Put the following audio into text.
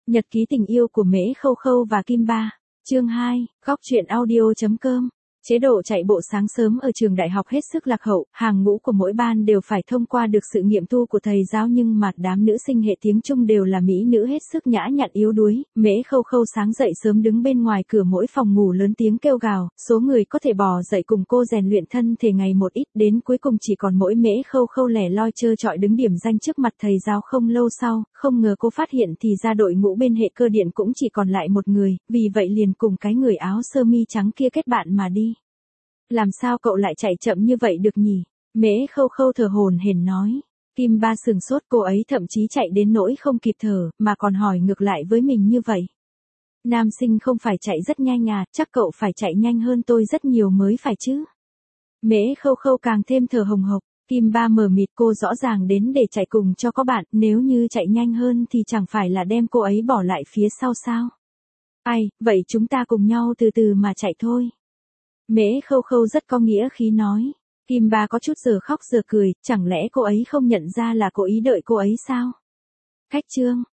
Nhật ký tình yêu của Mễ Khâu Khâu và Kim Ba. Chương 2, góc truyện audio.com. Chế độ chạy bộ sáng sớm ở trường đại học hết sức lạc hậu, hàng ngũ của mỗi ban đều phải thông qua được sự nghiệm thu của thầy giáo, nhưng mà đám nữ sinh hệ tiếng Trung đều là mỹ nữ hết sức nhã nhặn yếu đuối. Mễ Khâu Khâu sáng dậy sớm đứng bên ngoài cửa mỗi phòng ngủ lớn tiếng kêu gào, số người có thể bò dậy cùng cô rèn luyện thân thể ngày một ít, đến cuối cùng chỉ còn mỗi Mễ Khâu Khâu lẻ loi trơ trọi đứng điểm danh trước mặt thầy giáo. Không lâu sau, không ngờ cô phát hiện thì ra đội ngũ bên hệ cơ điện cũng chỉ còn lại một người, vì vậy liền cùng cái người áo sơ mi trắng kia kết bạn mà đi. Làm sao cậu lại chạy chậm như vậy được nhỉ? Mễ Khâu Khâu thở hổn hển nói. Kim Ba sừng sốt, cô ấy thậm chí chạy đến nỗi không kịp thở, mà còn hỏi ngược lại với mình như vậy. Nam sinh không phải chạy rất nhanh à, chắc cậu phải chạy nhanh hơn tôi rất nhiều mới phải chứ. Mễ Khâu Khâu càng thêm thở hồng hộc. Kim Ba mờ mịt, cô rõ ràng đến để chạy cùng cho có bạn, nếu như chạy nhanh hơn thì chẳng phải là đem cô ấy bỏ lại phía sau sao? Ai, vậy chúng ta cùng nhau từ từ mà chạy thôi. Mễ Khâu Khâu rất có nghĩa khí nói. Kim Ba có chút giờ khóc giờ cười, chẳng lẽ cô ấy không nhận ra là cố ý đợi cô ấy sao? Khách trương,